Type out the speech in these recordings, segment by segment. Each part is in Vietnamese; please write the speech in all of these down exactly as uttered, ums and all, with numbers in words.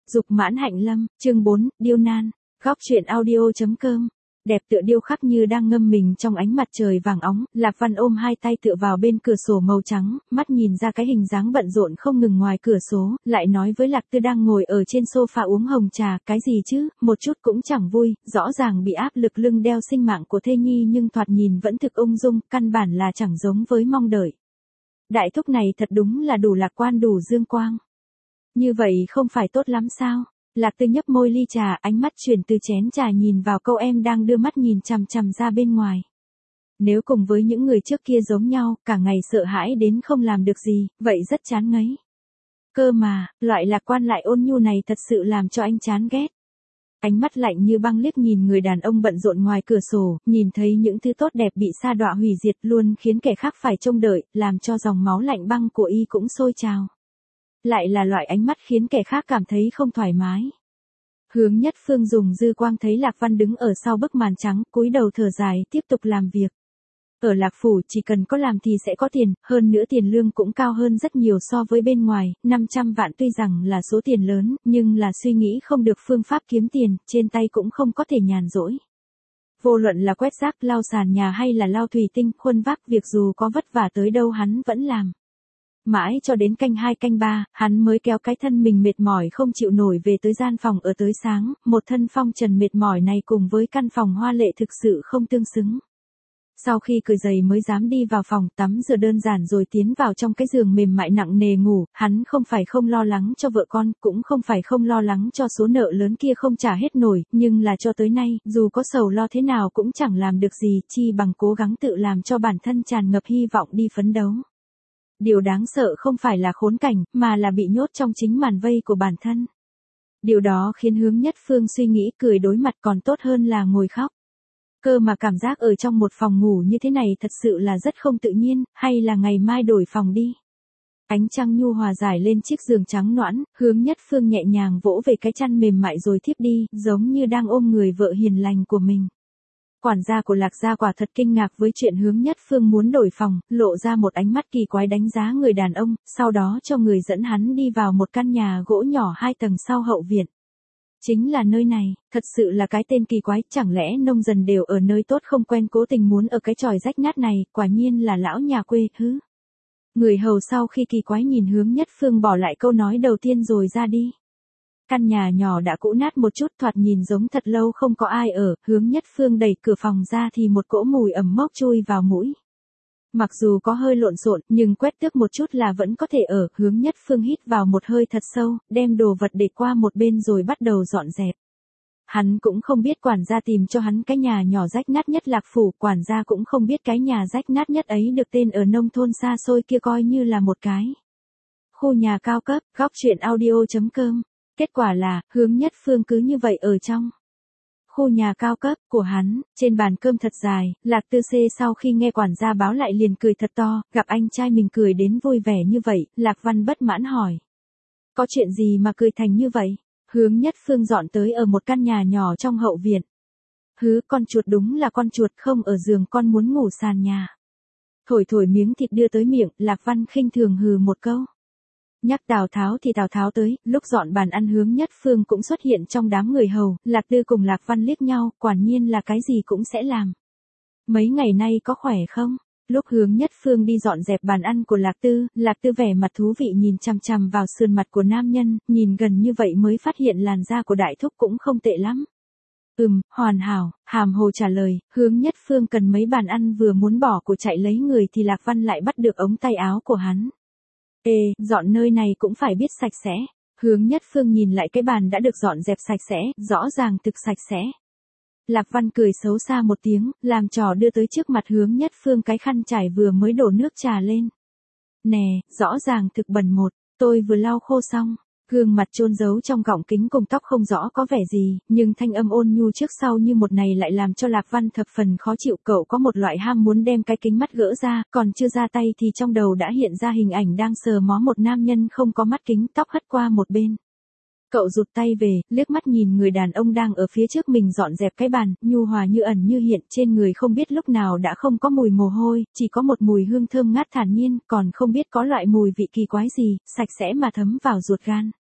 Dục mãn hạnh lâm, chương bốn, điêu nan, góc truyện audio.com. Đẹp tựa điêu khắc như đang ngâm mình trong ánh mặt trời vàng óng, Lạc Văn ôm hai tay tựa vào bên cửa sổ màu trắng, mắt nhìn ra cái hình dáng bận rộn không ngừng ngoài cửa sổ, lại nói với Lạc Tư đang ngồi ở trên sofa uống hồng trà, cái gì chứ, một chút cũng chẳng vui, rõ ràng bị áp lực lưng đeo sinh mạng của thê nhi nhưng thoạt nhìn vẫn thực ung dung, căn bản là chẳng giống với mong đợi. Đại thúc này thật đúng là đủ lạc quan đủ dương quang. Như vậy không phải tốt lắm sao? Lạc Tư nhấp môi ly trà, ánh mắt chuyển từ chén trà nhìn vào câu em đang đưa mắt nhìn chằm chằm ra bên ngoài. Nếu cùng với những người trước kia giống nhau, cả ngày sợ hãi đến không làm được gì, vậy rất chán ngấy. Cơ mà, loại lạc quan lại ôn nhu này thật sự làm cho anh chán ghét. Ánh mắt lạnh như băng liếc nhìn người đàn ông bận rộn ngoài cửa sổ, nhìn thấy những thứ tốt đẹp bị sa đọa hủy diệt luôn khiến kẻ khác phải trông đợi, làm cho dòng máu lạnh băng của y cũng sôi trào. Lại là loại ánh mắt khiến kẻ khác cảm thấy không thoải mái. Hướng Nhất Phương dùng dư quang thấy Lạc Văn đứng ở sau bức màn trắng, cúi đầu thở dài, tiếp tục làm việc. Ở Lạc Phủ chỉ cần có làm thì sẽ có tiền, hơn nữa tiền lương cũng cao hơn rất nhiều so với bên ngoài, năm trăm vạn tuy rằng là số tiền lớn, nhưng là suy nghĩ không được phương pháp kiếm tiền, trên tay cũng không có thể nhàn rỗi. Vô luận là quét rác, lau sàn nhà hay là lau thủy tinh, khuân vác, việc dù có vất vả tới đâu hắn vẫn làm. Mãi cho đến canh hai canh ba, hắn mới kéo cái thân mình mệt mỏi không chịu nổi về tới gian phòng ở tới sáng, một thân phong trần mệt mỏi này cùng với căn phòng hoa lệ thực sự không tương xứng. Sau khi cởi giày mới dám đi vào phòng tắm rửa đơn giản rồi tiến vào trong cái giường mềm mại nặng nề ngủ, hắn không phải không lo lắng cho vợ con, cũng không phải không lo lắng cho số nợ lớn kia không trả hết nổi, nhưng là cho tới nay, dù có sầu lo thế nào cũng chẳng làm được gì, chi bằng cố gắng tự làm cho bản thân tràn ngập hy vọng đi phấn đấu. Điều đáng sợ không phải là khốn cảnh, mà là bị nhốt trong chính màn vây của bản thân. Điều đó khiến Hướng Nhất Phương suy nghĩ cười đối mặt còn tốt hơn là ngồi khóc. Cơ mà cảm giác ở trong một phòng ngủ như thế này thật sự là rất không tự nhiên, hay là ngày mai đổi phòng đi. Ánh trăng nhu hòa rải lên chiếc giường trắng nõn, Hướng Nhất Phương nhẹ nhàng vỗ về cái chăn mềm mại rồi thiếp đi, giống như đang ôm người vợ hiền lành của mình. Quản gia của Lạc gia quả thật kinh ngạc với chuyện Hướng Nhất Phương muốn đổi phòng, lộ ra một ánh mắt kỳ quái đánh giá người đàn ông, sau đó cho người dẫn hắn đi vào một căn nhà gỗ nhỏ hai tầng sau hậu viện. Chính là nơi này, thật sự là cái tên kỳ quái, chẳng lẽ nông dân đều ở nơi tốt không quen cố tình muốn ở cái tròi rách nát này, quả nhiên là lão nhà quê, hứ. Người hầu sau khi kỳ quái nhìn Hướng Nhất Phương bỏ lại câu nói đầu tiên rồi ra đi. Căn nhà nhỏ đã cũ nát một chút thoạt nhìn giống thật lâu không có ai ở, Hướng Nhất Phương đẩy cửa phòng ra thì một cỗ mùi ẩm mốc chui vào mũi. Mặc dù có hơi lộn xộn, nhưng quét tước một chút là vẫn có thể ở, Hướng Nhất Phương hít vào một hơi thật sâu, đem đồ vật để qua một bên rồi bắt đầu dọn dẹp. Hắn cũng không biết quản gia tìm cho hắn cái nhà nhỏ rách nát nhất Lạc Phủ, quản gia cũng không biết cái nhà rách nát nhất ấy được tên ở nông thôn xa xôi kia coi như là một cái khu nhà cao cấp, góc truyện audio.com. Kết quả là, Hướng Nhất Phương cứ như vậy ở trong khu nhà cao cấp của hắn, trên bàn cơm thật dài, Lạc Tư Xê sau khi nghe quản gia báo lại liền cười thật to, gặp anh trai mình cười đến vui vẻ như vậy, Lạc Văn bất mãn hỏi. Có chuyện gì mà cười thành như vậy? Hướng Nhất Phương dọn tới ở một căn nhà nhỏ trong hậu viện. Hứ, con chuột đúng là con chuột, không ở giường con muốn ngủ sàn nhà. Thổi thổi miếng thịt đưa tới miệng, Lạc Văn khinh thường hừ một câu. Nhắc Tào Tháo thì Tào Tháo tới, lúc dọn bàn ăn Hướng Nhất Phương cũng xuất hiện trong đám người hầu, Lạc Tư cùng Lạc Văn liếc nhau, quả nhiên là cái gì cũng sẽ làm. Mấy ngày nay có khỏe không? Lúc Hướng Nhất Phương đi dọn dẹp bàn ăn của Lạc Tư, Lạc Tư vẻ mặt thú vị nhìn chằm chằm vào sườn mặt của nam nhân, nhìn gần như vậy mới phát hiện làn da của đại thúc cũng không tệ lắm. Ừm, hoàn hảo, hàm hồ trả lời, Hướng Nhất Phương cần mấy bàn ăn vừa muốn bỏ của chạy lấy người thì Lạc Văn lại bắt được ống tay áo của hắn. Ê, dọn nơi này cũng phải biết sạch sẽ. Hướng Nhất Phương nhìn lại cái bàn đã được dọn dẹp sạch sẽ, rõ ràng thực sạch sẽ. Lạc Văn cười xấu xa một tiếng, làm trò đưa tới trước mặt Hướng Nhất Phương cái khăn trải vừa mới đổ nước trà lên. Nè, rõ ràng thực bẩn một, tôi vừa lau khô xong. Gương mặt chôn giấu trong gọng kính cùng tóc không rõ có vẻ gì, nhưng thanh âm ôn nhu trước sau như một này lại làm cho Lạc Văn thập phần khó chịu. Cậu có một loại ham muốn đem cái kính mắt gỡ ra, còn chưa ra tay thì trong đầu đã hiện ra hình ảnh đang sờ mó một nam nhân không có mắt kính, tóc hất qua một bên. Cậu rụt tay về, liếc mắt nhìn người đàn ông đang ở phía trước mình dọn dẹp cái bàn, nhu hòa như ẩn như hiện, trên người không biết lúc nào đã không có mùi mồ hôi, chỉ có một mùi hương thơm ngát thản nhiên, còn không biết có loại mùi vị kỳ quái gì, sạch sẽ mà thấm vào ruột gan.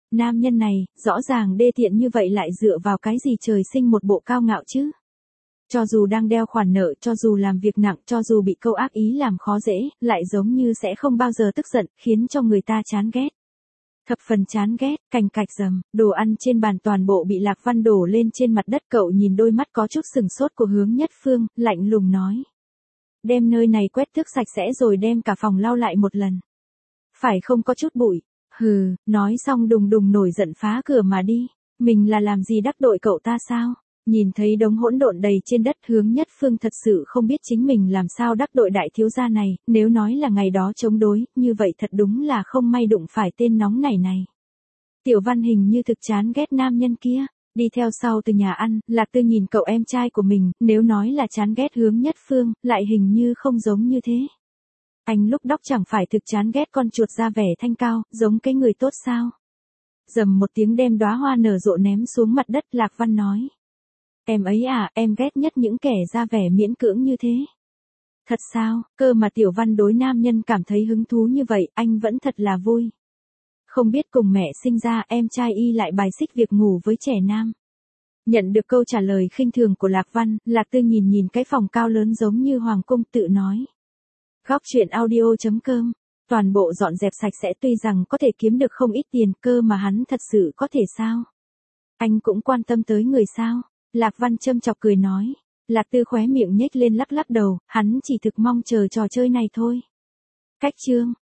Nam nhân này, rõ ràng đê tiện như vậy lại dựa vào cái gì trời sinh một bộ cao ngạo chứ? Cho dù đang đeo khoản nợ, cho dù làm việc nặng, cho dù bị câu ác ý làm khó dễ, lại giống như sẽ không bao giờ tức giận, khiến cho người ta chán ghét. Thập phần chán ghét, cành cạch rầm, đồ ăn trên bàn toàn bộ bị Lạc Văn đổ lên trên mặt đất. Cậu nhìn đôi mắt có chút sừng sốt của Hướng Nhất Phương, lạnh lùng nói. Đem nơi này quét tước sạch sẽ rồi đem cả phòng lau lại một lần. Phải không có chút bụi. Hừ, nói xong đùng đùng nổi giận phá cửa mà đi. Mình là làm gì đắc tội cậu ta sao? Nhìn thấy đống hỗn độn đầy trên đất, Hướng Nhất Phương thật sự không biết chính mình làm sao đắc tội đại thiếu gia này, nếu nói là ngày đó chống đối, như vậy thật đúng là không may đụng phải tên nóng nảy này. Tiểu Văn hình như thực chán ghét nam nhân kia, đi theo sau từ nhà ăn, Lạc Tư nhìn cậu em trai của mình, nếu nói là chán ghét Hướng Nhất Phương, lại hình như không giống như thế. Anh lúc đóc chẳng phải thực chán ghét con chuột da vẻ thanh cao, giống cái người tốt sao? Dầm một tiếng đem đóa hoa nở rộ ném xuống mặt đất. Lạc Văn nói. Em ấy à, em ghét nhất những kẻ ra vẻ miễn cưỡng như thế. Thật sao, cơ mà Tiểu Văn đối nam nhân cảm thấy hứng thú như vậy, anh vẫn thật là vui. Không biết cùng mẹ sinh ra em trai y lại bài xích việc ngủ với trẻ nam. Nhận được câu trả lời khinh thường của Lạc Văn, Lạc Tư nhìn nhìn cái phòng cao lớn giống như hoàng cung tự nói. Góc truyện audio chấm com, toàn bộ dọn dẹp sạch sẽ tuy rằng có thể kiếm được không ít tiền, cơ mà hắn thật sự có thể sao? Anh cũng quan tâm tới người sao? Lạc Văn châm chọc cười nói. Lạc Tư khóe miệng nhếch lên lắc lắc đầu, hắn chỉ thực mong chờ trò chơi này thôi. Cách chương.